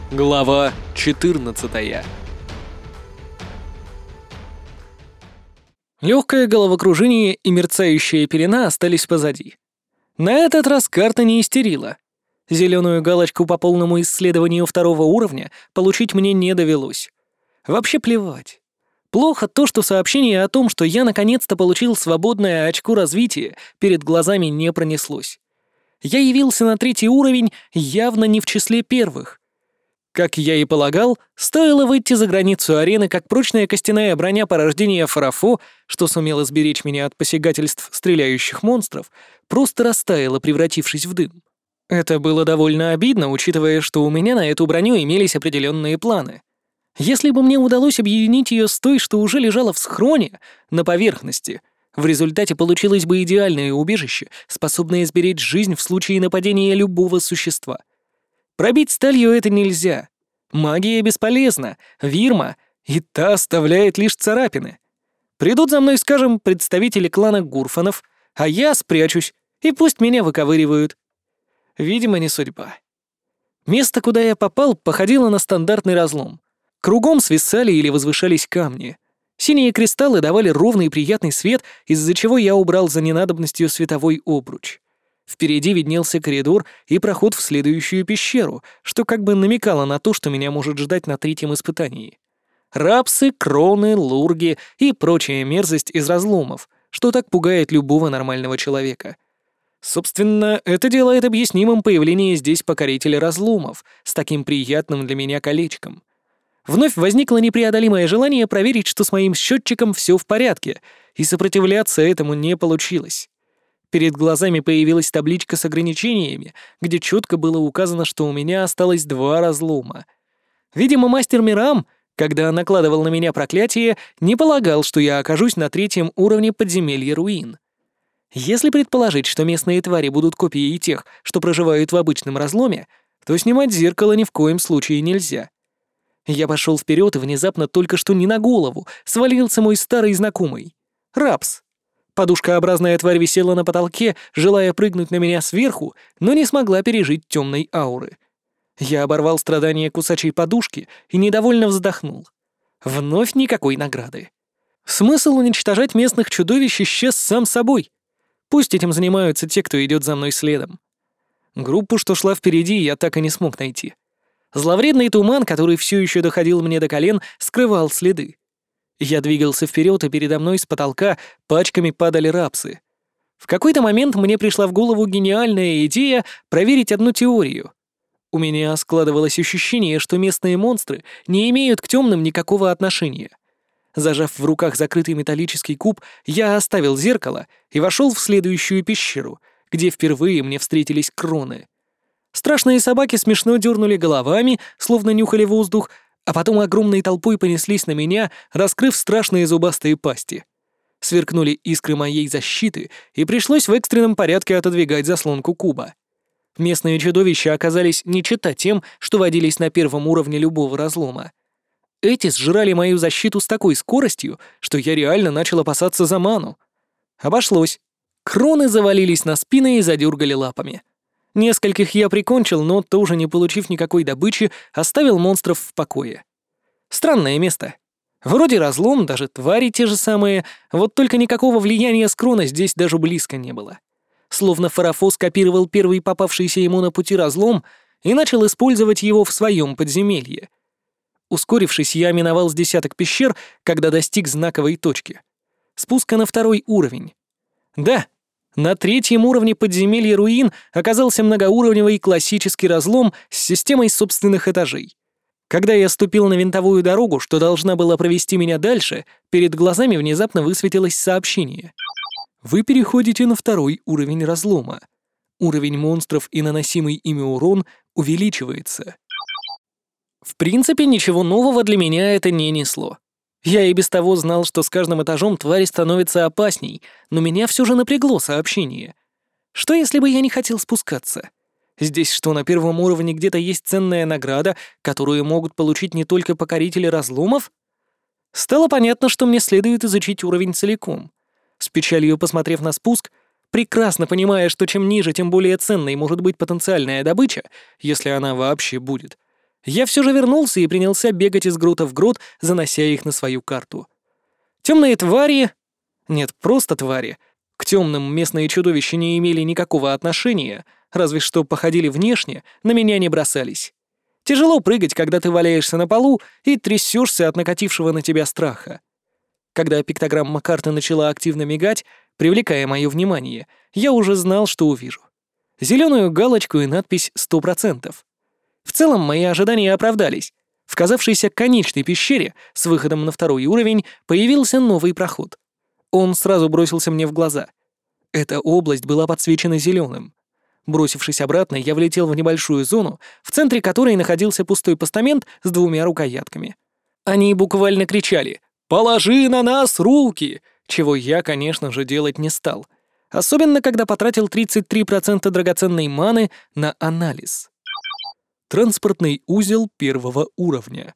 Глава 14. Легкое головокружение и мерцающая пелена остались позади. На этот раз карта не истерила. Зеленую галочку по полному исследованию второго уровня получить мне не довелось. Вообще плевать. Плохо то, что сообщение о том, что я наконец-то получил свободное очко развития, перед глазами не пронеслось. Я явился на 3-й уровень явно не в числе первых. Как я и полагал, стоило выйти за границу арены, как прочная костяная броня порождения Фарафо, что сумела сберечь меня от посягательств стреляющих монстров, просто растаяла, превратившись в дым. Это было довольно обидно, учитывая, что у меня на эту броню имелись определенные планы. Если бы мне удалось объединить ее с той, что уже лежала в схроне, на поверхности, в результате получилось бы идеальное убежище, способное сберечь жизнь в случае нападения любого существа. Пробить сталью это нельзя. Магия бесполезна, Вирма, и та оставляет лишь царапины. Придут за мной, скажем, представители клана Гурфанов, а я спрячусь, и пусть меня выковыривают. Видимо, не судьба. Место, куда я попал, походило на стандартный разлом. Кругом свисали или возвышались камни. Синие кристаллы давали ровный и приятный свет, из-за чего я убрал за ненадобностью световой обруч. Впереди виднелся коридор и проход в следующую пещеру, что как бы намекало на то, что меня может ждать на 3-м испытании. Рапсы, кроны, лурги и прочая мерзость из разломов, что так пугает любого нормального человека. Собственно, это делает объяснимым появление здесь покорителя разломов с таким приятным для меня колечком. Вновь возникло непреодолимое желание проверить, что с моим счетчиком все в порядке, и сопротивляться этому не получилось. Перед глазами появилась табличка с ограничениями, где четко было указано, что у меня осталось 2 разлома. Видимо, мастер Мирам, когда накладывал на меня проклятие, не полагал, что я окажусь на 3-м уровне подземелья руин. Если предположить, что местные твари будут копией тех, что проживают в обычном разломе, то снимать зеркало ни в коем случае нельзя. Я пошел вперед, и внезапно только что не на голову свалился мой старый знакомый — Рапс. Подушкообразная тварь висела на потолке, желая прыгнуть на меня сверху, но не смогла пережить темной ауры. Я оборвал страдания кусачей подушки и недовольно вздохнул. Вновь никакой награды. Смысл уничтожать местных чудовищ исчез сам собой. Пусть этим занимаются те, кто идет за мной следом. Группу, что шла впереди, я так и не смог найти. Зловредный туман, который все еще доходил мне до колен, скрывал следы. Я двигался вперед, и передо мной с потолка пачками падали рапсы. В какой-то момент мне пришла в голову гениальная идея проверить одну теорию. У меня складывалось ощущение, что местные монстры не имеют к темным никакого отношения. Зажав в руках закрытый металлический куб, я оставил зеркало и вошел в следующую пещеру, где впервые мне встретились кроны. Страшные собаки смешно дернули головами, словно нюхали воздух, а потом огромной толпой понеслись на меня, раскрыв страшные зубастые пасти. Сверкнули искры моей защиты, и пришлось в экстренном порядке отодвигать заслонку куба. Местные чудовища оказались не чета тем, что водились на 1-м уровне любого разлома. Эти сжирали мою защиту с такой скоростью, что я реально начал опасаться за ману. Обошлось. Кроны завалились на спины и задергали лапами. Нескольких я прикончил, но тоже не получив никакой добычи, оставил монстров в покое. Странное место. Вроде разлом, даже твари те же самые, вот только никакого влияния с крона здесь даже близко не было. Словно Фарафо скопировал первый попавшийся ему на пути разлом и начал использовать его в своем подземелье. Ускорившись, я миновал с 10 пещер, когда достиг знаковой точки. Спуска на 2-й уровень. Да, на 3-м уровне подземелья руин оказался многоуровневый классический разлом с системой собственных этажей. Когда я ступил на винтовую дорогу, что должна была провести меня дальше, перед глазами внезапно высветилось сообщение. Вы переходите на 2-й уровень разлома. Уровень монстров и наносимый ими урон увеличивается. В принципе, ничего нового для меня это не несло. Я и без того знал, что с каждым этажом твари становятся опасней, но меня все же напрягло сообщение. Что если бы я не хотел спускаться? Здесь что, на 1-м уровне где-то есть ценная награда, которую могут получить не только покорители разломов? Стало понятно, что мне следует изучить уровень целиком. С печалью посмотрев на спуск, прекрасно понимая, что чем ниже, тем более ценной может быть потенциальная добыча, если она вообще будет, Я все же вернулся и принялся бегать из грота в грот, занося их на свою карту. Темные твари... Нет, просто твари. К темным местные чудовища не имели никакого отношения, разве что походили внешне, на меня не бросались. Тяжело прыгать, когда ты валяешься на полу и трясешься от накатившего на тебя страха. Когда пиктограмма карты начала активно мигать, привлекая мое внимание, я уже знал, что увижу. Зеленую галочку и надпись «100%». В целом, мои ожидания оправдались. В казавшейся конечной пещере с выходом на второй уровень появился новый проход. Он сразу бросился мне в глаза. Эта область была подсвечена зеленым. Бросившись обратно, я влетел в небольшую зону, в центре которой находился пустой постамент с 2 рукоятками. Они буквально кричали «Положи на нас руки!», чего я, конечно же, делать не стал. Особенно, когда потратил 33% драгоценной маны на анализ. Транспортный узел 1 уровня.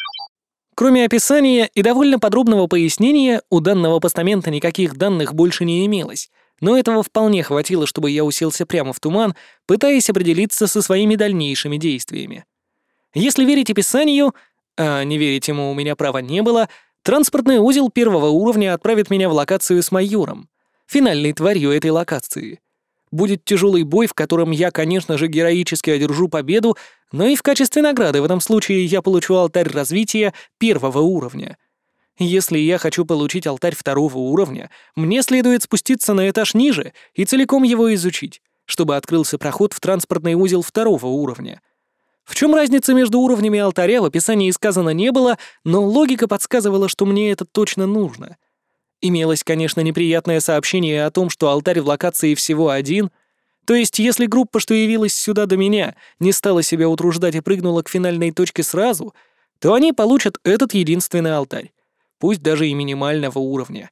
Кроме описания и довольно подробного пояснения, у данного постамента никаких данных больше не имелось, но этого вполне хватило, чтобы я уселся прямо в туман, пытаясь определиться со своими дальнейшими действиями. Если верить описанию, а не верить ему у меня права не было, транспортный узел 1 уровня отправит меня в локацию с майором, финальной тварью этой локации. Будет тяжелый бой, в котором я, конечно же, героически одержу победу, но и в качестве награды в этом случае я получу алтарь развития 1 уровня. Если я хочу получить алтарь 2 уровня, мне следует спуститься на этаж ниже и целиком его изучить, чтобы открылся проход в транспортный узел 2 уровня. В чем разница между уровнями алтаря, в описании сказано не было, но логика подсказывала, что мне это точно нужно. Имелось, конечно, неприятное сообщение о том, что алтарь в локации всего один. То есть, если группа, что явилась сюда до меня, не стала себя утруждать и прыгнула к финальной точке сразу, то они получат этот единственный алтарь, пусть даже и минимального уровня.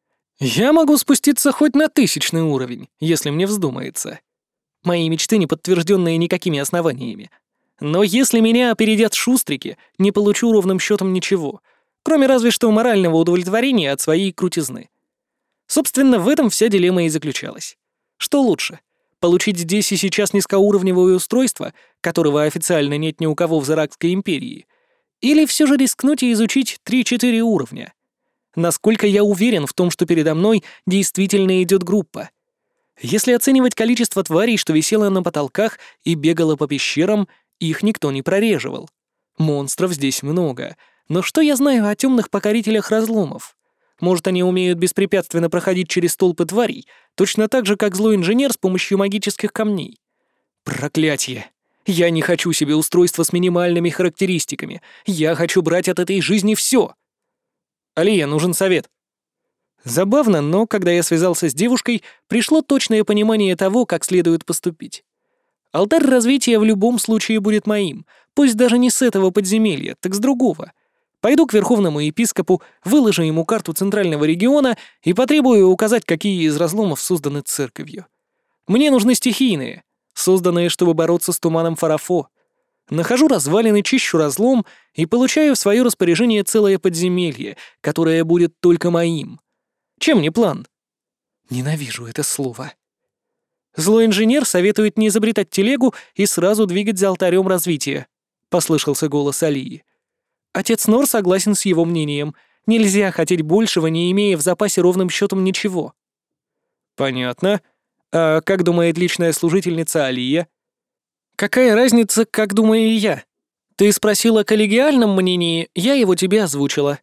Я могу спуститься хоть на 1000 уровень, если мне вздумается. Мои мечты не подтвержденные никакими основаниями. Но если меня опередят шустрики, не получу ровным счетом ничего, кроме разве что морального удовлетворения от своей крутизны. Собственно, в этом вся дилемма и заключалась. Что лучше? Получить здесь и сейчас низкоуровневое устройство, которого официально нет ни у кого в Заракской империи, или все же рискнуть и изучить 3-4 уровня? Насколько я уверен в том, что передо мной действительно идет группа? Если оценивать количество тварей, что висело на потолках и бегало по пещерам, их никто не прореживал. Монстров здесь много, но что я знаю о темных покорителях разломов? Может, они умеют беспрепятственно проходить через толпы тварей, точно так же, как злой инженер с помощью магических камней? Проклятье! Я не хочу себе устройство с минимальными характеристиками. Я хочу брать от этой жизни все. Алия, нужен совет. Забавно, но когда я связался с девушкой, пришло точное понимание того, как следует поступить. Алтарь развития в любом случае будет моим, пусть даже не с этого подземелья, так с другого. Пойду к верховному епископу, выложу ему карту центрального региона и потребую указать, какие из разломов созданы церковью. Мне нужны стихийные, созданные, чтобы бороться с туманом Фарафо. Нахожу развалины, чищу разлом и получаю в свое распоряжение целое подземелье, которое будет только моим. Чем не план? Ненавижу это слово. Злой инженер советует не изобретать телегу и сразу двигать за алтарем развития, послышался голос Алии. Отец Нор согласен с его мнением. Нельзя хотеть большего, не имея в запасе ровным счетом ничего. Понятно. А как думает личная служительница Алия? Какая разница, как думаю я? Ты спросила о коллегиальном мнении, я его тебе озвучила.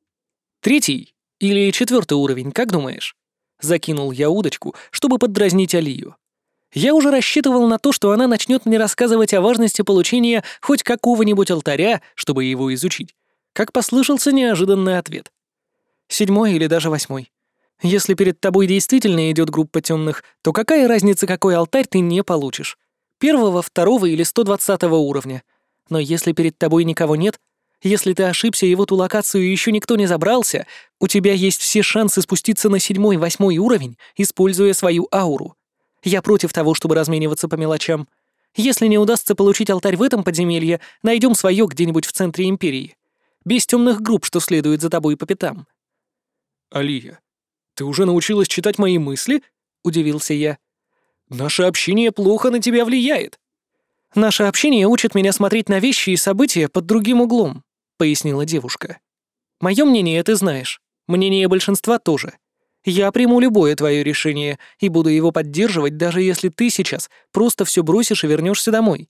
3 или 4 уровень, как думаешь? Закинул я удочку, чтобы поддразнить Алию. Я уже рассчитывал на то, что она начнет мне рассказывать о важности получения хоть какого-нибудь алтаря, чтобы его изучить, как послышался неожиданный ответ. 7 или даже 8. Если перед тобой действительно идет группа темных, то какая разница, какой алтарь ты не получишь? 1, 2 или 120 уровня. Но если перед тобой никого нет, если ты ошибся и в эту локацию еще никто не забрался, у тебя есть все шансы спуститься на 7, 8 уровень, используя свою ауру. Я против того, чтобы размениваться по мелочам. Если не удастся получить алтарь в этом подземелье, найдем свое где-нибудь в центре империи. Без темных групп, что следует за тобой по пятам. Алия, ты уже научилась читать мои мысли? Удивился я. Наше общение плохо на тебя влияет. «Наше общение учит меня смотреть на вещи и события под другим углом», — пояснила девушка. «Моё мнение ты знаешь. Мнение большинства тоже. Я приму любое твое решение и буду его поддерживать, даже если ты сейчас просто все бросишь и вернешься домой».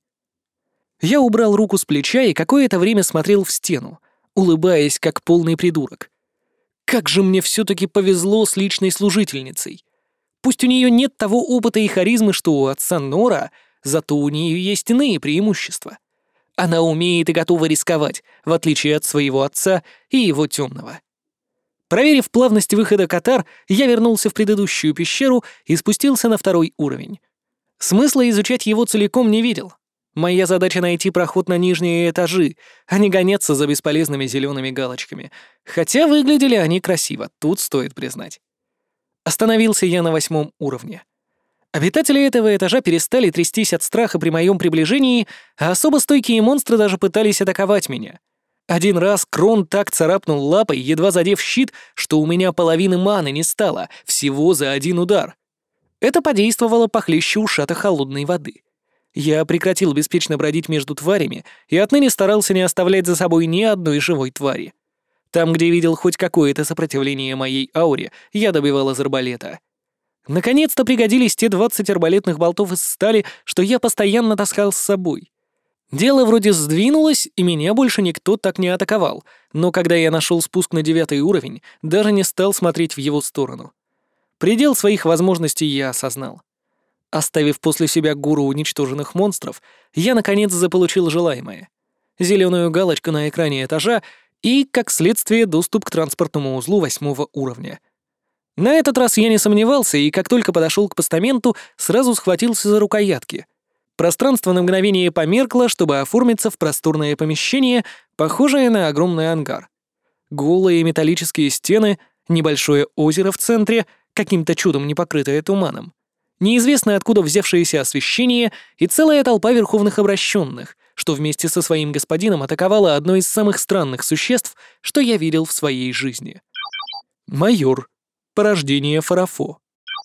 Я убрал руку с плеча и какое-то время смотрел в стену, улыбаясь, как полный придурок. Как же мне все-таки повезло с личной служительницей. Пусть у нее нет того опыта и харизмы, что у отца Нора, зато у нее есть иные преимущества. Она умеет и готова рисковать, в отличие от своего отца и его темного. Проверив плавность выхода Катар, я вернулся в предыдущую пещеру и спустился на 2-й уровень. Смысла изучать его целиком не видел. Моя задача — найти проход на нижние этажи, а не гоняться за бесполезными зелеными галочками. Хотя выглядели они красиво, тут стоит признать. Остановился я на 8-м уровне. Обитатели этого этажа перестали трястись от страха при моем приближении, а особо стойкие монстры даже пытались атаковать меня. Один раз Крон так царапнул лапой, едва задев щит, что у меня половины маны не стало, всего за один удар. Это подействовало похлеще ушата холодной воды. Я прекратил беспечно бродить между тварями и отныне старался не оставлять за собой ни одной живой твари. Там, где видел хоть какое-то сопротивление моей ауре, я добивал из арбалета. Наконец-то пригодились те 20 арбалетных болтов из стали, что я постоянно таскал с собой. Дело вроде сдвинулось, и меня больше никто так не атаковал, но когда я нашел спуск на 9-й уровень, даже не стал смотреть в его сторону. Предел своих возможностей я осознал. Оставив после себя гору уничтоженных монстров, я наконец заполучил желаемое. Зеленую галочку на экране этажа и, как следствие, доступ к транспортному узлу 8-го уровня. На этот раз я не сомневался, и как только подошел к постаменту, сразу схватился за рукоятки. Пространство на мгновение померкло, чтобы оформиться в просторное помещение, похожее на огромный ангар. Голые металлические стены, небольшое озеро в центре, каким-то чудом не покрытое туманом. Неизвестно откуда взявшееся освещение и целая толпа верховных обращенных, что вместе со своим господином атаковало одно из самых странных существ, что я видел в своей жизни. Майор. Порождение Фарафо.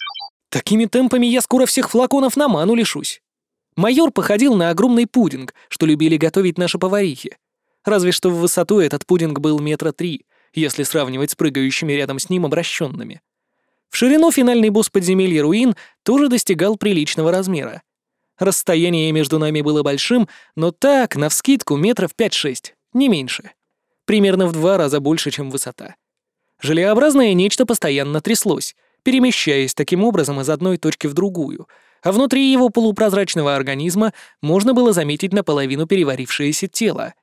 Такими темпами я скоро всех флаконов на ману лишусь. Майор походил на огромный пудинг, что любили готовить наши поварихи. Разве что в высоту этот пудинг был 3 метра, если сравнивать с прыгающими рядом с ним обращенными. В ширину финальный босс подземелья руин тоже достигал приличного размера. Расстояние между нами было большим, но так, навскидку, 5-6 метров, не меньше. Примерно в 2 раза больше, чем высота. Желеобразное нечто постоянно тряслось, перемещаясь таким образом из одной точки в другую, а внутри его полупрозрачного организма можно было заметить наполовину переварившееся тело.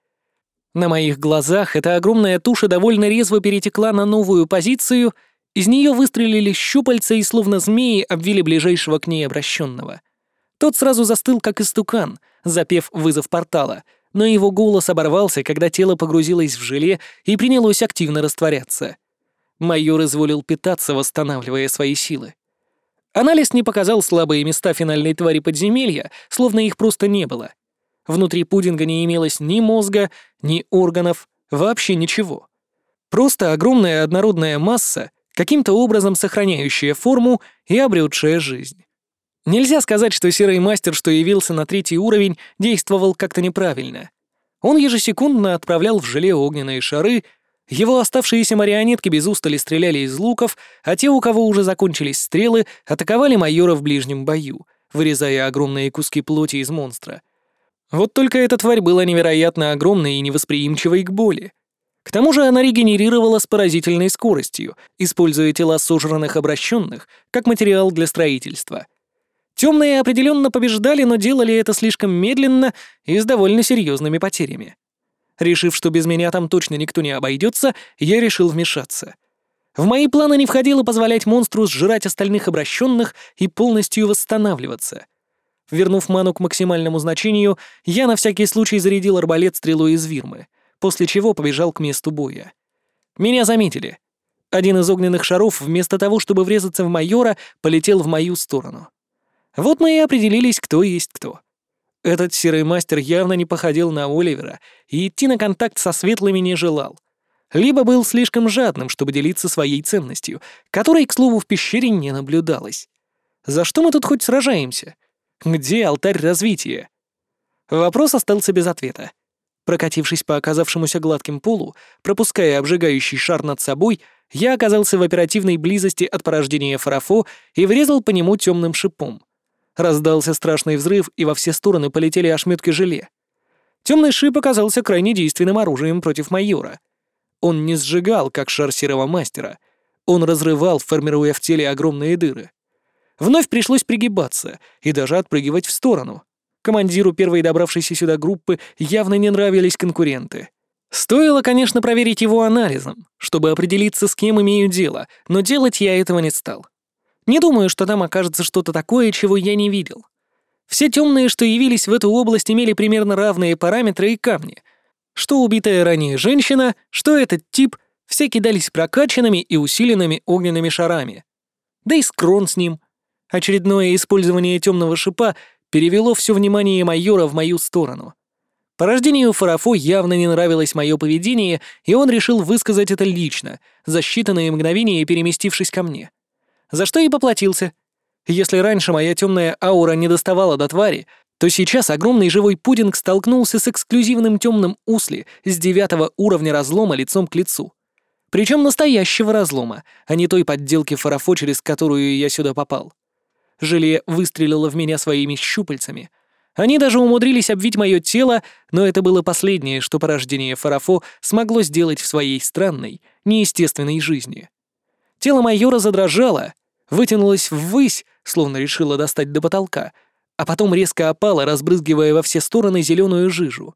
На моих глазах эта огромная туша довольно резво перетекла на новую позицию. Из нее выстрелили щупальца и словно змеи обвили ближайшего к ней обращенного. Тот сразу застыл, как истукан, запев вызов портала, но его голос оборвался, когда тело погрузилось в желе и принялось активно растворяться. Майор изволил питаться, восстанавливая свои силы. Анализ не показал слабые места финальной твари подземелья, словно их просто не было. Внутри пудинга не имелось ни мозга, ни органов, вообще ничего. Просто огромная однородная масса, каким-то образом сохраняющая форму и обретшая жизнь. Нельзя сказать, что серый мастер, что явился на 3-й уровень, действовал как-то неправильно. Он ежесекундно отправлял в желе огненные шары, его оставшиеся марионетки без устали стреляли из луков, а те, у кого уже закончились стрелы, атаковали майора в ближнем бою, вырезая огромные куски плоти из монстра. Вот только эта тварь была невероятно огромной и невосприимчивой к боли. К тому же она регенерировала с поразительной скоростью, используя тела сожранных обращенных как материал для строительства. Темные определенно побеждали, но делали это слишком медленно и с довольно серьезными потерями. Решив, что без меня там точно никто не обойдется, я решил вмешаться. В мои планы не входило позволять монстру сжирать остальных обращенных и полностью восстанавливаться. Вернув ману к максимальному значению, я на всякий случай зарядил арбалет стрелой из вирмы, после чего побежал к месту боя. Меня заметили. Один из огненных шаров, вместо того, чтобы врезаться в майора, полетел в мою сторону. Вот мы и определились, кто есть кто. Этот серый мастер явно не походил на Оливера и идти на контакт со светлыми не желал. Либо был слишком жадным, чтобы делиться своей ценностью, которой, к слову, в пещере не наблюдалось. За что мы тут хоть сражаемся? Где алтарь развития? Вопрос остался без ответа. Прокатившись по оказавшемуся гладким полу, пропуская обжигающий шар над собой, я оказался в оперативной близости от порождения Фарафо и врезал по нему темным шипом. Раздался страшный взрыв, и во все стороны полетели ошметки желе. Темный шип оказался крайне действенным оружием против майора. Он не сжигал, как шар серого мастера. Он разрывал, формируя в теле огромные дыры. Вновь пришлось пригибаться и даже отпрыгивать в сторону. Командиру первой добравшейся сюда группы явно не нравились конкуренты. Стоило, конечно, проверить его анализом, чтобы определиться, с кем имею дело, но делать я этого не стал. Не думаю, что там окажется что-то такое, чего я не видел. Все темные, что явились в эту область, имели примерно равные параметры и камни. Что убитая ранее женщина, что этот тип, все кидались прокачанными и усиленными огненными шарами. Да и скрон с ним. Очередное использование темного шипа перевело все внимание майора в мою сторону. Порождению Фарафо явно не нравилось мое поведение, и он решил высказать это лично, за считанные мгновения переместившись ко мне. За что и поплатился. Если раньше моя темная аура не доставала до твари, то сейчас огромный живой пудинг столкнулся с эксклюзивным темным усли с 9 уровня разлома лицом к лицу. Причем настоящего разлома, а не той подделки Фарафо, через которую я сюда попал. Желе выстрелило в меня своими щупальцами. Они даже умудрились обвить мое тело, но это было последнее, что порождение Фарафо смогло сделать в своей странной, неестественной жизни. Тело майора задрожало, вытянулось ввысь, словно решило достать до потолка, а потом резко опало, разбрызгивая во все стороны зеленую жижу.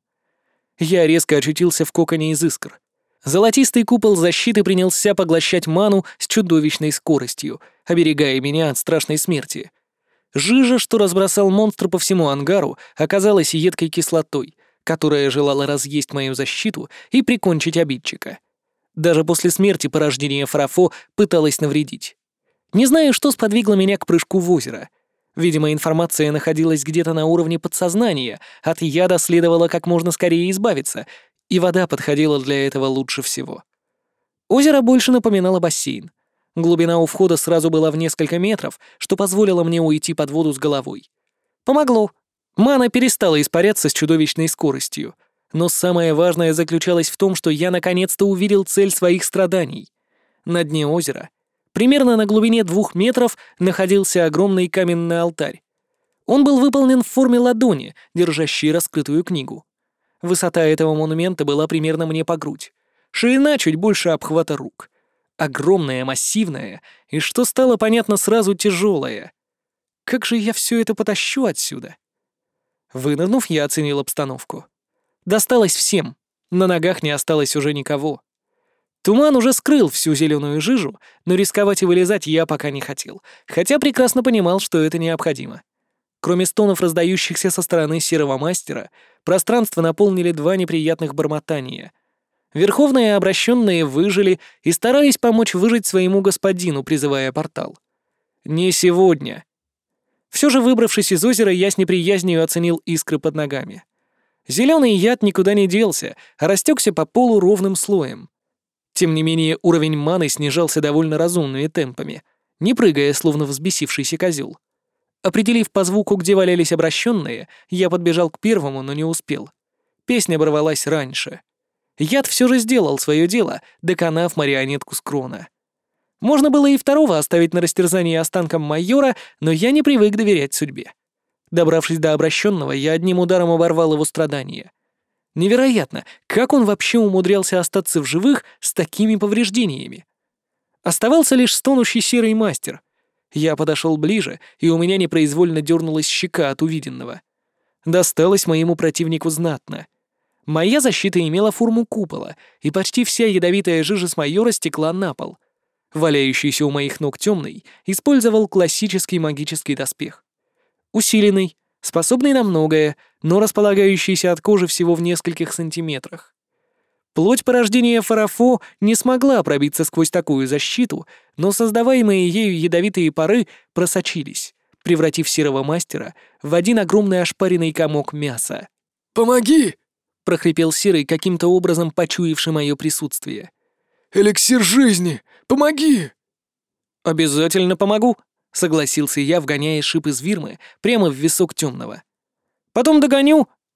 Я резко очутился в коконе из искр. Золотистый купол защиты принялся поглощать ману с чудовищной скоростью, оберегая меня от страшной смерти. Жижа, что разбросал монстр по всему ангару, оказалась едкой кислотой, которая желала разъесть мою защиту и прикончить обидчика. Даже после смерти порождение Фарафо пыталось навредить. Не знаю, что сподвигло меня к прыжку в озеро. Видимо, информация находилась где-то на уровне подсознания, от яда следовало как можно скорее избавиться, и вода подходила для этого лучше всего. Озеро больше напоминало бассейн. Глубина у входа сразу была в несколько метров, что позволило мне уйти под воду с головой. Помогло. Мана перестала испаряться с чудовищной скоростью. Но самое важное заключалось в том, что я наконец-то увидел цель своих страданий. На дне озера, примерно на глубине 2 метров, находился огромный каменный алтарь. Он был выполнен в форме ладони, держащей раскрытую книгу. Высота этого монумента была примерно мне по грудь. Ширина чуть больше обхвата рук. Огромная, массивная, и, что стало понятно сразу, тяжелая. Как же я все это потащу отсюда? Вынырнув, я оценил обстановку. Досталось всем, на ногах не осталось уже никого. Туман уже скрыл всю зеленую жижу, но рисковать и вылезать я пока не хотел, хотя прекрасно понимал, что это необходимо. Кроме стонов, раздающихся со стороны серого мастера, пространство наполнили 2 неприятных бормотания. Верховные обращенные выжили и старались помочь выжить своему господину, призывая портал. Не сегодня. Все же, выбравшись из озера, я с неприязнью оценил искры под ногами. Зеленый яд никуда не делся, а растекся по полу ровным слоем. Тем не менее, уровень маны снижался довольно разумными темпами, не прыгая, словно взбесившийся козел. Определив по звуку, где валялись обращенные, я подбежал к первому, но не успел. Песня оборвалась раньше. Яд все же сделал свое дело, доконав марионетку Скрона. Можно было и второго оставить на растерзание останкам майора, но я не привык доверять судьбе. Добравшись до обращенного, я одним ударом оборвал его страдания. Невероятно, как он вообще умудрялся остаться в живых с такими повреждениями. Оставался лишь стонущий серый мастер. Я подошел ближе, и у меня непроизвольно дернулась щека от увиденного. Досталось моему противнику знатно. Моя защита имела форму купола, и почти вся ядовитая жижа с майора стекла на пол. Валяющийся у моих ног темный использовал классический магический доспех. Усиленный, способный на многое, но располагающийся от кожи всего в нескольких сантиметрах. Плоть порождения Фарафо не смогла пробиться сквозь такую защиту, но создаваемые ею ядовитые пары просочились, превратив серого мастера в один огромный ошпаренный комок мяса. «Помоги!» — прохрипел серый, каким-то образом почуявший мое присутствие. «Эликсир жизни! Помоги!» «Обязательно помогу», — согласился я, вгоняя шип из вирмы прямо в висок темного. «Потом догоню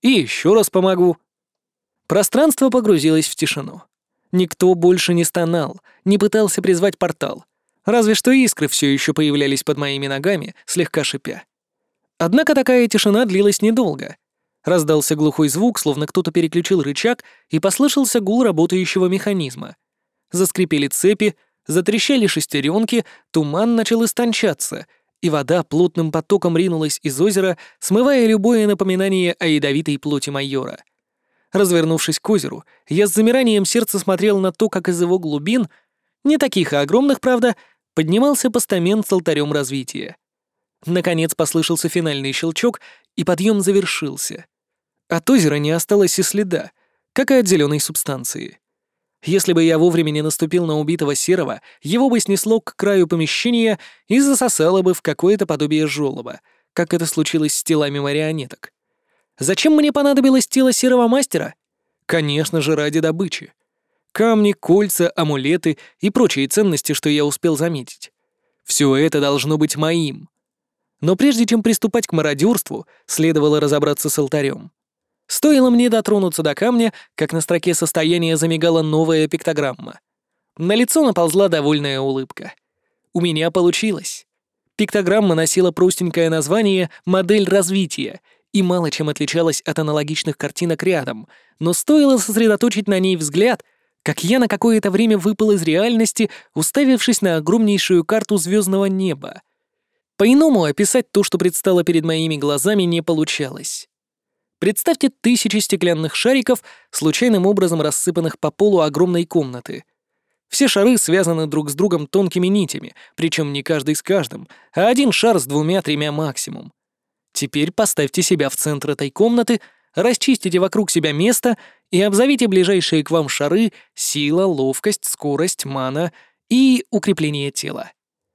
И еще раз помогу». Пространство погрузилось в тишину. Никто больше не стонал, не пытался призвать портал. Разве что искры все еще появлялись под моими ногами, слегка шипя. Однако такая тишина длилась недолго. Раздался глухой звук, словно кто-то переключил рычаг, и послышался гул работающего механизма. Заскрипели цепи, затрещали шестеренки, туман начал истончаться, и вода плотным потоком ринулась из озера, смывая любое напоминание о ядовитой плоти майора. Развернувшись к озеру, я с замиранием сердца смотрел на то, как из его глубин, не таких и огромных, правда, поднимался постамент с алтарем развития. Наконец послышался финальный щелчок, и подъем завершился. От озера не осталось и следа, как и от зеленой субстанции. Если бы я вовремя не наступил на убитого серого, его бы снесло к краю помещения и засосало бы в какое-то подобие жёлоба, как это случилось с телами марионеток. Зачем мне понадобилось тело серого мастера? Конечно же, ради добычи. Камни, кольца, амулеты и прочие ценности, что я успел заметить. Все это должно быть моим. Но прежде чем приступать к мародерству, следовало разобраться с алтарем. Стоило мне дотронуться до камня, как на строке состояния замигала новая пиктограмма. На лицо наползла довольная улыбка. У меня получилось. Пиктограмма носила простенькое название «Модель развития» и мало чем отличалась от аналогичных картинок рядом, но стоило сосредоточить на ней взгляд, как я на какое-то время выпал из реальности, уставившись на огромнейшую карту звездного неба. По-иному описать то, что предстало перед моими глазами, не получалось. Представьте тысячи стеклянных шариков, случайным образом рассыпанных по полу огромной комнаты. Все шары связаны друг с другом тонкими нитями, причем не каждый с каждым, а один шар с 2-3 максимум. Теперь поставьте себя в центр этой комнаты, расчистите вокруг себя место и обзовите ближайшие к вам шары сила, ловкость, скорость, мана и укрепление тела.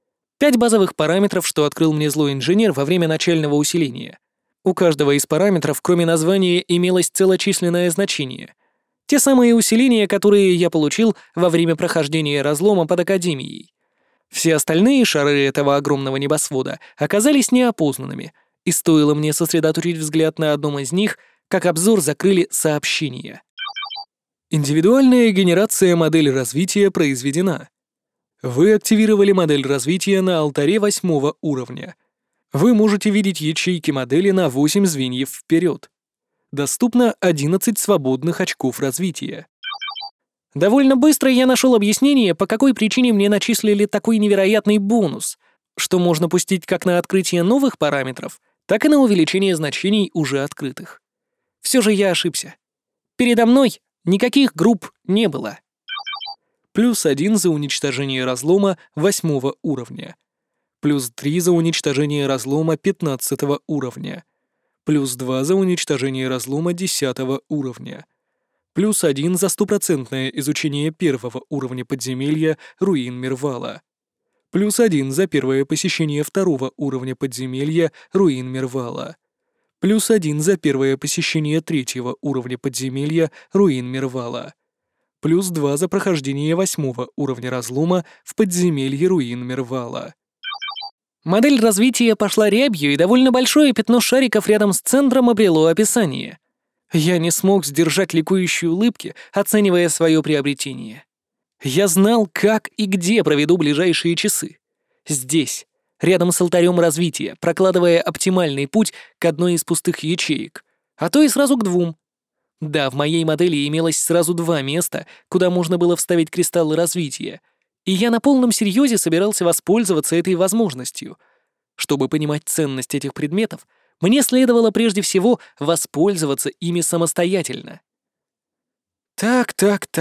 5 базовых параметров, что открыл мне злой инженер во время начального усиления. У каждого из параметров, кроме названия, имелось целочисленное значение. Те самые усиления, которые я получил во время прохождения разлома под Академией. Все остальные шары этого огромного небосвода оказались неопознанными, и стоило мне сосредоточить взгляд на одном из них, как обзор закрыли сообщения. Индивидуальная генерация модели развития произведена. Вы активировали модель развития на алтаре 8 уровня. Вы можете видеть ячейки модели на 8 звеньев вперед. Доступно 11 свободных очков развития. Довольно быстро я нашел объяснение, по какой причине мне начислили такой невероятный бонус, что можно пустить как на открытие новых параметров, так и на увеличение значений уже открытых. Все же я ошибся. Передо мной никаких групп не было. +1 за уничтожение разлома 8 уровня. +3 за уничтожение разлома 15 уровня. +2 за уничтожение разлома 10 уровня. +1 за 100% изучение 1 уровня подземелья руин Мирвала. +1 за первое посещение 2 уровня подземелья руин Мирвала. +1 за первое посещение 3 уровня подземелья руин Мирвала. +2 за прохождение 8 уровня разлома в подземелье руин Мирвала. Модель развития пошла рябью, и довольно большое пятно шариков рядом с центром обрело описание. Я не смог сдержать ликующие улыбки, оценивая свое приобретение. Я знал, как и где проведу ближайшие часы. Здесь, рядом с алтарем развития, прокладывая оптимальный путь к одной из пустых ячеек, а то и сразу к 2. Да, в моей модели имелось сразу 2 места, куда можно было вставить кристаллы развития, и я на полном серьезе собирался воспользоваться этой возможностью. Чтобы понимать ценность этих предметов, мне следовало прежде всего воспользоваться ими самостоятельно. Так.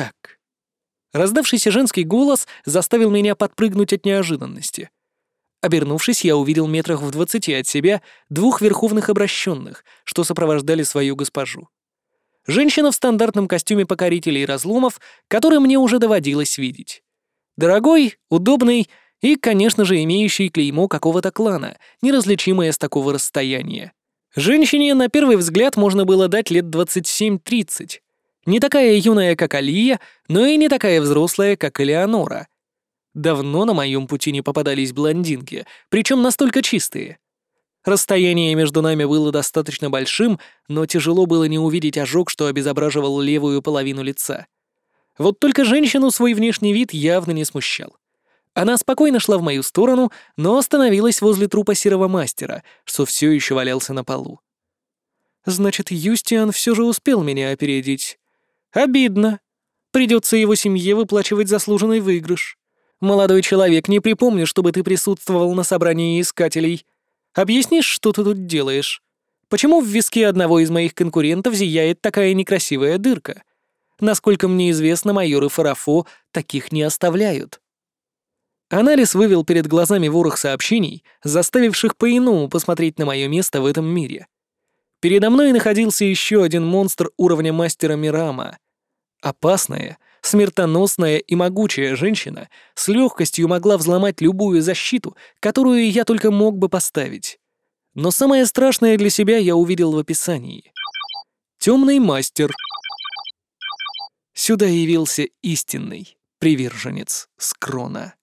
Раздавшийся женский голос заставил меня подпрыгнуть от неожиданности. Обернувшись, я увидел метрах в 20 от себя 2 верховных обращенных, что сопровождали свою госпожу. Женщина в стандартном костюме покорителей разломов, который мне уже доводилось видеть. Дорогой, удобный и, конечно же, имеющий клеймо какого-то клана, неразличимое с такого расстояния. Женщине, на первый взгляд, можно было дать лет 27-30. Не такая юная, как Алия, но и не такая взрослая, как Элеонора. Давно на моем пути не попадались блондинки, причем настолько чистые. Расстояние между нами было достаточно большим, но тяжело было не увидеть ожог, что обезображивал левую половину лица. Вот только женщину свой внешний вид явно не смущал. Она спокойно шла в мою сторону, но остановилась возле трупа серого мастера, что все еще валялся на полу. Значит, Юстиан все же успел меня опередить. Обидно. Придется его семье выплачивать заслуженный выигрыш. Молодой человек, не припомню, чтобы ты присутствовал на собрании искателей. Объяснишь, что ты тут делаешь? Почему в виске одного из моих конкурентов зияет такая некрасивая дырка? Насколько мне известно, майоры Фарафо таких не оставляют. Анализ вывел перед глазами ворох сообщений, заставивших по-иному посмотреть на мое место в этом мире. Передо мной находился еще один монстр уровня мастера Мирама. Опасная, смертоносная и могучая женщина с легкостью могла взломать любую защиту, которую я только мог бы поставить. Но самое страшное для себя я увидел в описании. Темный мастер. Сюда явился истинный приверженец Скрона.